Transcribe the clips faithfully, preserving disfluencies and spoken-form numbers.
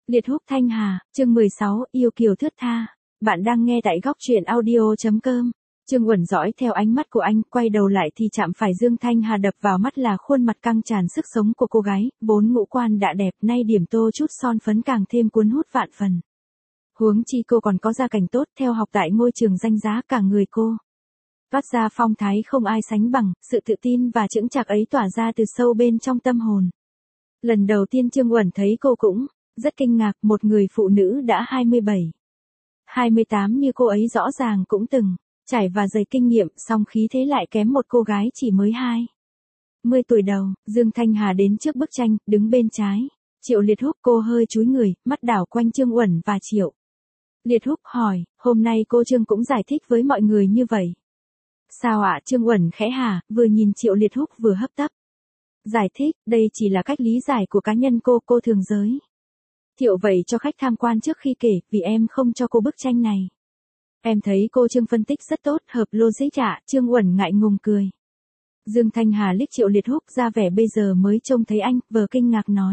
Liệt húc Thanh Hà, chương mười sáu, yêu kiều thướt tha. Bạn đang nghe tại góc truyện audio.com. Trương Uẩn dõi theo ánh mắt của anh, quay đầu lại thì chạm phải Dương Thanh Hà, đập vào mắt là khuôn mặt căng tràn sức sống của cô gái, vốn ngũ quan đã đẹp, nay điểm tô chút son phấn càng thêm cuốn hút vạn phần. Huống chi cô còn có gia cảnh tốt, theo học tại ngôi trường danh giá, cả người cô toát ra phong thái không ai sánh bằng, sự tự tin và chững chạc ấy tỏa ra từ sâu bên trong tâm hồn. Lần đầu tiên Trương Uẩn thấy cô cũng rất kinh ngạc, một người phụ nữ đã hai mươi bảy, hai mươi tám như cô ấy rõ ràng cũng từng trải và dày kinh nghiệm, song khí thế lại kém một cô gái chỉ mới hai mươi tuổi đầu. Dương Thanh Hà đến trước bức tranh, đứng bên trái Triệu Liệt Húc, cô hơi chúi người, mắt đảo quanh Trương Uẩn và Triệu Liệt Húc hỏi, hôm nay cô Trương cũng giải thích với mọi người như vậy. Sao ạ? Trương Uẩn khẽ hả, vừa nhìn Triệu Liệt Húc vừa hấp tấp. Giải thích, đây chỉ là cách lý giải của cá nhân cô, cô thường giới thiệu vậy cho khách tham quan trước khi kể, vì em không cho cô bức tranh này. Em thấy cô Trương phân tích rất tốt, hợp logic ạ. Trương Uẩn ngại ngùng cười. Dương Thanh Hà liếc Triệu Liệt Húc, ra vẻ bây giờ mới trông thấy anh, vờ kinh ngạc nói.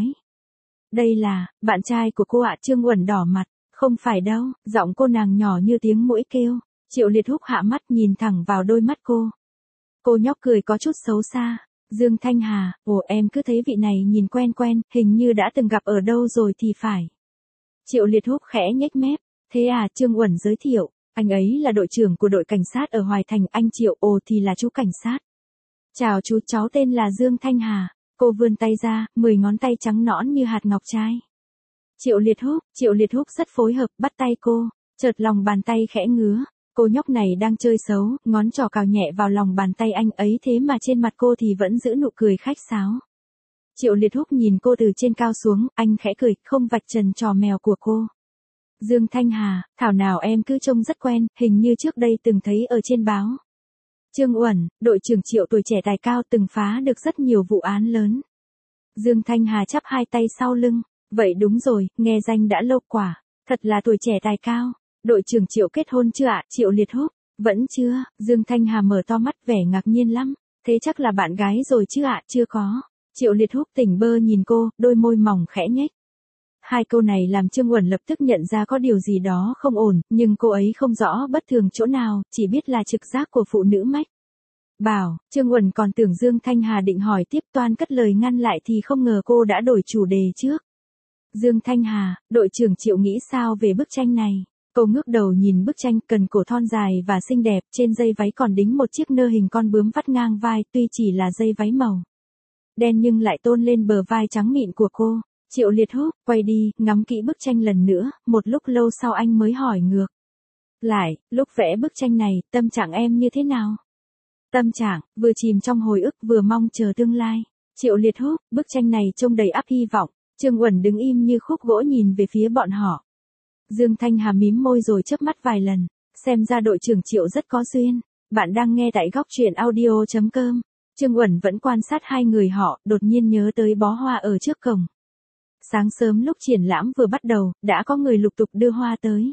Đây là bạn trai của cô ạ. Trương Uẩn đỏ mặt. Không phải đâu, giọng cô nàng nhỏ như tiếng muỗi kêu. Triệu Liệt Húc hạ mắt nhìn thẳng vào đôi mắt cô. Cô nhóc cười có chút xấu xa. Dương Thanh Hà, ồ, em cứ thấy vị này nhìn quen quen, hình như đã từng gặp ở đâu rồi thì phải. Triệu Liệt Húc khẽ nhếch mép. Thế à? Trương Uẩn giới thiệu. Anh ấy là đội trưởng của đội cảnh sát ở Hoài Thành. Anh Triệu, ồ thì là chú cảnh sát. Chào chú, cháu tên là Dương Thanh Hà. Cô vươn tay ra, mười ngón tay trắng nõn như hạt ngọc trai. Triệu Liệt Húc, Triệu Liệt Húc rất phối hợp, bắt tay cô, chợt lòng bàn tay khẽ ngứa. Cô nhóc này đang chơi xấu, ngón trỏ cào nhẹ vào lòng bàn tay anh ấy, thế mà trên mặt cô thì vẫn giữ nụ cười khách sáo. Triệu Liệt Húc nhìn cô từ trên cao xuống, anh khẽ cười, không vạch trần trò mèo của cô. Dương Thanh Hà, thảo nào em cứ trông rất quen, hình như trước đây từng thấy ở trên báo. Trương Uẩn, đội trưởng Triệu tuổi trẻ tài cao, từng phá được rất nhiều vụ án lớn. Dương Thanh Hà chắp hai tay sau lưng. Vậy đúng rồi, nghe danh đã lâu quả. Thật là tuổi trẻ tài cao. Đội trưởng Triệu kết hôn chưa ạ? Triệu Liệt Húc. Vẫn chưa. Dương Thanh Hà mở to mắt, vẻ ngạc nhiên lắm. Thế chắc là bạn gái rồi chứ ạ? Chưa có. Triệu Liệt Húc tỉnh bơ nhìn cô, đôi môi mỏng khẽ nhếch. Hai câu này làm Trương Uẩn lập tức nhận ra có điều gì đó không ổn, nhưng cô ấy không rõ bất thường chỗ nào, chỉ biết là trực giác của phụ nữ mách bảo. Trương Uẩn còn tưởng Dương Thanh Hà định hỏi tiếp, toan cất lời ngăn lại thì không ngờ cô đã đổi chủ đề trước. Dương Thanh Hà, đội trưởng Triệu nghĩ sao về bức tranh này? Cô ngước đầu nhìn bức tranh, cần cổ thon dài và xinh đẹp, trên dây váy còn đính một chiếc nơ hình con bướm vắt ngang vai, tuy chỉ là dây váy màu đen nhưng lại tôn lên bờ vai trắng mịn của cô. Triệu Liệt Húc, quay đi, ngắm kỹ bức tranh lần nữa, một lúc lâu sau anh mới hỏi ngược lại, lúc vẽ bức tranh này, tâm trạng em như thế nào? Tâm trạng, vừa chìm trong hồi ức vừa mong chờ tương lai. Triệu Liệt Húc, bức tranh này trông đầy ắp hy vọng. Trương Uẩn đứng im như khúc gỗ nhìn về phía bọn họ. Dương Thanh Hà mím môi rồi chớp mắt vài lần. Xem ra đội trưởng Triệu rất có duyên. Bạn đang nghe tại góc truyện audio.com. Trương Uẩn vẫn quan sát hai người họ, đột nhiên nhớ tới bó hoa ở trước cổng. Sáng sớm lúc triển lãm vừa bắt đầu, đã có người lục tục đưa hoa tới.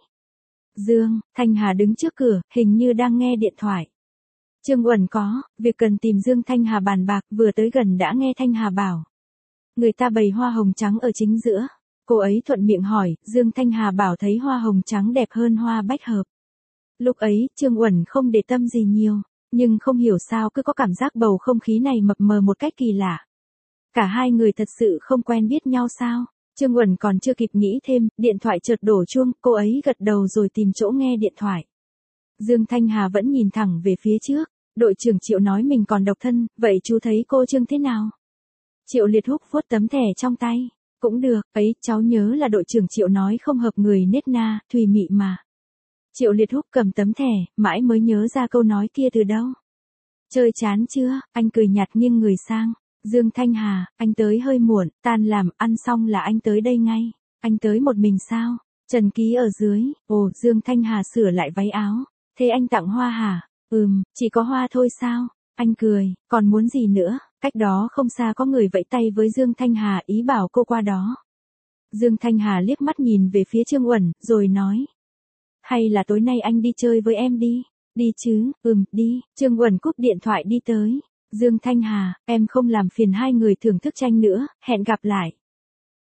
Dương Thanh Hà đứng trước cửa, hình như đang nghe điện thoại. Trương Uẩn có việc cần tìm Dương Thanh Hà bàn bạc, vừa tới gần đã nghe Thanh Hà bảo. Người ta bày hoa hồng trắng ở chính giữa. Cô ấy thuận miệng hỏi, Dương Thanh Hà bảo thấy hoa hồng trắng đẹp hơn hoa bách hợp. Lúc ấy, Trương Uẩn không để tâm gì nhiều, nhưng không hiểu sao cứ có cảm giác bầu không khí này mập mờ một cách kỳ lạ. Cả hai người thật sự không quen biết nhau sao? Trương Uẩn còn chưa kịp nghĩ thêm, điện thoại chợt đổ chuông, cô ấy gật đầu rồi tìm chỗ nghe điện thoại. Dương Thanh Hà vẫn nhìn thẳng về phía trước. Đội trưởng Triệu nói mình còn độc thân, vậy chú thấy cô Trương thế nào? Triệu Liệt Húc vuốt tấm thẻ trong tay. Cũng được, ấy, cháu nhớ là đội trưởng Triệu nói không hợp người nết na, thùy mị mà. Triệu Liệt Húc cầm tấm thẻ, mãi mới nhớ ra câu nói kia từ đâu. Chơi chán chưa? Anh cười nhạt nghiêng người sang. Dương Thanh Hà, anh tới hơi muộn, tan làm, ăn xong là anh tới đây ngay. Anh tới một mình sao? Trần Ký ở dưới. Ồ, Dương Thanh Hà sửa lại váy áo. Thế anh tặng hoa hả? Ừm, chỉ có hoa thôi sao? Anh cười, còn muốn gì nữa? Cách đó không xa có người vẫy tay với Dương Thanh Hà, ý bảo cô qua đó. Dương Thanh Hà liếc mắt nhìn về phía Trương Uẩn, rồi nói. Hay là tối nay anh đi chơi với em đi? Đi chứ, ừm, đi. Trương Uẩn cúp điện thoại đi tới. Dương Thanh Hà, em không làm phiền hai người thưởng thức tranh nữa, hẹn gặp lại.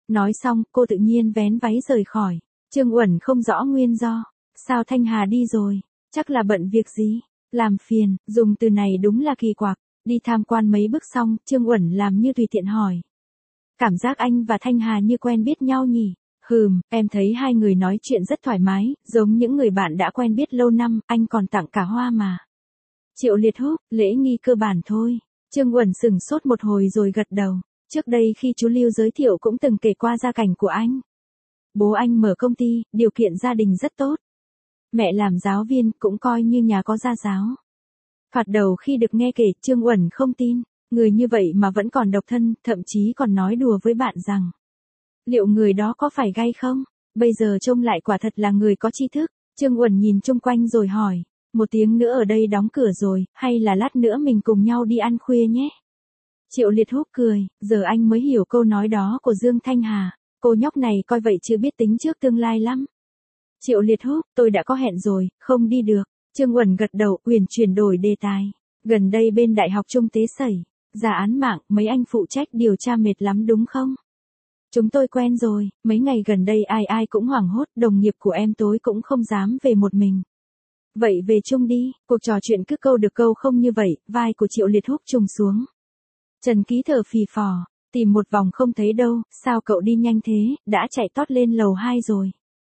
Nói xong, cô tự nhiên vén váy rời khỏi. Trương Uẩn không rõ nguyên do. Sao Thanh Hà đi rồi? Chắc là bận việc gì? Làm phiền, dùng từ này đúng là kỳ quặc. Đi tham quan mấy bước xong, Trương Uẩn làm như tùy tiện hỏi. Cảm giác anh và Thanh Hà như quen biết nhau nhỉ? Hừm, em thấy hai người nói chuyện rất thoải mái, giống những người bạn đã quen biết lâu năm, anh còn tặng cả hoa mà. Triệu Liệt Húc, lễ nghi cơ bản thôi. Trương Uẩn sững sốt một hồi rồi gật đầu. Trước đây khi chú Lưu giới thiệu cũng từng kể qua gia cảnh của anh. Bố anh mở công ty, điều kiện gia đình rất tốt. Mẹ làm giáo viên, cũng coi như nhà có gia giáo. Thoạt đầu khi được nghe kể, Trương Uẩn không tin. Người như vậy mà vẫn còn độc thân, thậm chí còn nói đùa với bạn rằng. Liệu người đó có phải gay không? Bây giờ trông lại quả thật là người có tri thức. Trương Uẩn nhìn chung quanh rồi hỏi. Một tiếng nữa ở đây đóng cửa rồi, hay là lát nữa mình cùng nhau đi ăn khuya nhé? Triệu Liệt Húc cười, giờ anh mới hiểu câu nói đó của Dương Thanh Hà. Cô nhóc này coi vậy chưa biết tính trước tương lai lắm. Triệu Liệt Húc, tôi đã có hẹn rồi, không đi được. Trương Uẩn gật đầu, uyển chuyển đổi đề tài. Gần đây bên Đại học Trung Tế xảy ra án mạng, mấy anh phụ trách điều tra mệt lắm đúng không? Chúng tôi quen rồi, mấy ngày gần đây ai ai cũng hoảng hốt, đồng nghiệp của em tối cũng không dám về một mình. Vậy về chung đi, cuộc trò chuyện cứ câu được câu không như vậy, vai của Triệu Liệt Húc trùng xuống. Trần Ký thở phì phò, tìm một vòng không thấy đâu, sao cậu đi nhanh thế, đã chạy tót lên lầu hai rồi.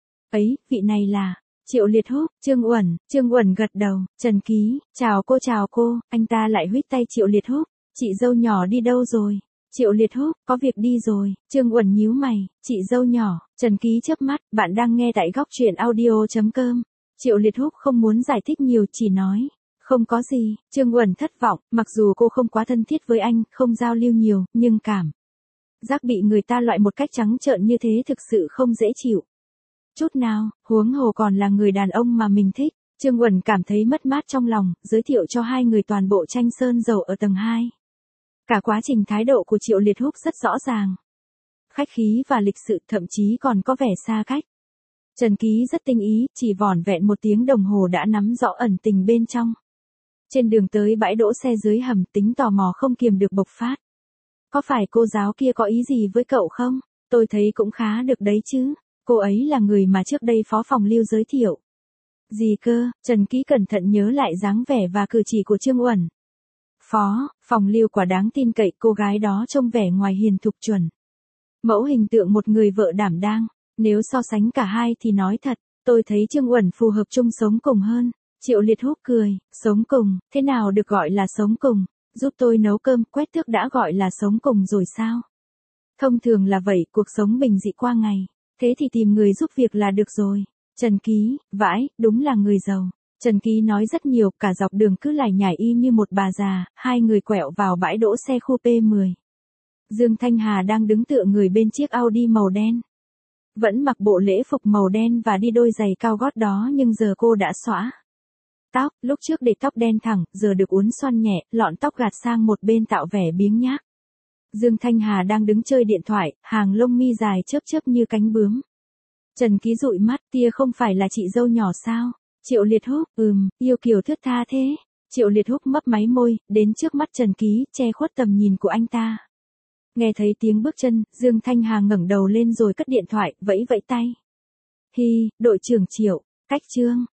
Ấy, vị này là, Triệu Liệt Húc, Trương Uẩn, Trương Uẩn gật đầu, Trần Ký, chào cô chào cô, anh ta lại huýt tay Triệu Liệt Húc, chị dâu nhỏ đi đâu rồi? Triệu Liệt Húc, có việc đi rồi, Trương Uẩn nhíu mày, chị dâu nhỏ, Trần Ký chớp mắt, bạn đang nghe tại góc truyện audio.com. Triệu Liệt Húc không muốn giải thích nhiều, chỉ nói, không có gì. Trương Uẩn thất vọng, mặc dù cô không quá thân thiết với anh, không giao lưu nhiều, nhưng cảm giác bị người ta loại một cách trắng trợn như thế thực sự không dễ chịu. Chút nào, huống hồ còn là người đàn ông mà mình thích. Trương Uẩn cảm thấy mất mát trong lòng, giới thiệu cho hai người toàn bộ tranh sơn dầu ở tầng hai. Cả quá trình thái độ của Triệu Liệt Húc rất rõ ràng. Khách khí và lịch sự, thậm chí còn có vẻ xa cách. Trần Ký rất tinh ý, chỉ vỏn vẹn một tiếng đồng hồ đã nắm rõ ẩn tình bên trong. Trên đường tới bãi đỗ xe dưới hầm, tính tò mò không kiềm được bộc phát. Có phải cô giáo kia có ý gì với cậu không? Tôi thấy cũng khá được đấy chứ. Cô ấy là người mà trước đây phó phòng Lưu giới thiệu. Gì cơ? Trần Ký cẩn thận nhớ lại dáng vẻ và cử chỉ của Trương Uẩn. Phó, phòng Lưu quả đáng tin cậy, cô gái đó trông vẻ ngoài hiền thục chuẩn. Mẫu hình tượng một người vợ đảm đang. Nếu so sánh cả hai thì nói thật, tôi thấy Trương Uẩn phù hợp chung sống cùng hơn. Triệu Liệt Húc cười, sống cùng, thế nào được gọi là sống cùng? Giúp tôi nấu cơm, quét tước đã gọi là sống cùng rồi sao? Thông thường là vậy, cuộc sống bình dị qua ngày. Thế thì tìm người giúp việc là được rồi. Trần Ký, vãi, đúng là người giàu. Trần Ký nói rất nhiều, cả dọc đường cứ lải nhải y như một bà già, hai người quẹo vào bãi đỗ xe khu P mười. Dương Thanh Hà đang đứng tựa người bên chiếc Audi màu đen. Vẫn mặc bộ lễ phục màu đen và đi đôi giày cao gót đó nhưng giờ cô đã xõa tóc, lúc trước để tóc đen thẳng, giờ được uốn xoăn nhẹ, lọn tóc gạt sang một bên tạo vẻ biếng nhác. Dương Thanh Hà đang đứng chơi điện thoại, hàng lông mi dài chớp chớp như cánh bướm. Trần Ký dụi mắt, tia không phải là chị dâu nhỏ sao? Triệu Liệt Húc, ừm, yêu kiều thướt tha thế. Triệu Liệt Húc mấp máy môi, đến trước mắt Trần Ký, che khuất tầm nhìn của anh ta. Nghe thấy tiếng bước chân, Dương Thanh Hà ngẩng đầu lên rồi cất điện thoại, vẫy vẫy tay. Hi, đội trưởng Triệu, cách chương.